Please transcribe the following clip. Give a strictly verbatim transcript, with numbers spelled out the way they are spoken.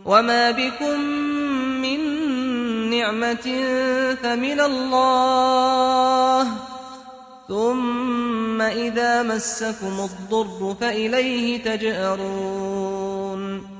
وما بكم من نعمة فمن الله ثم إذا مسكم الضر فإليه تجأرون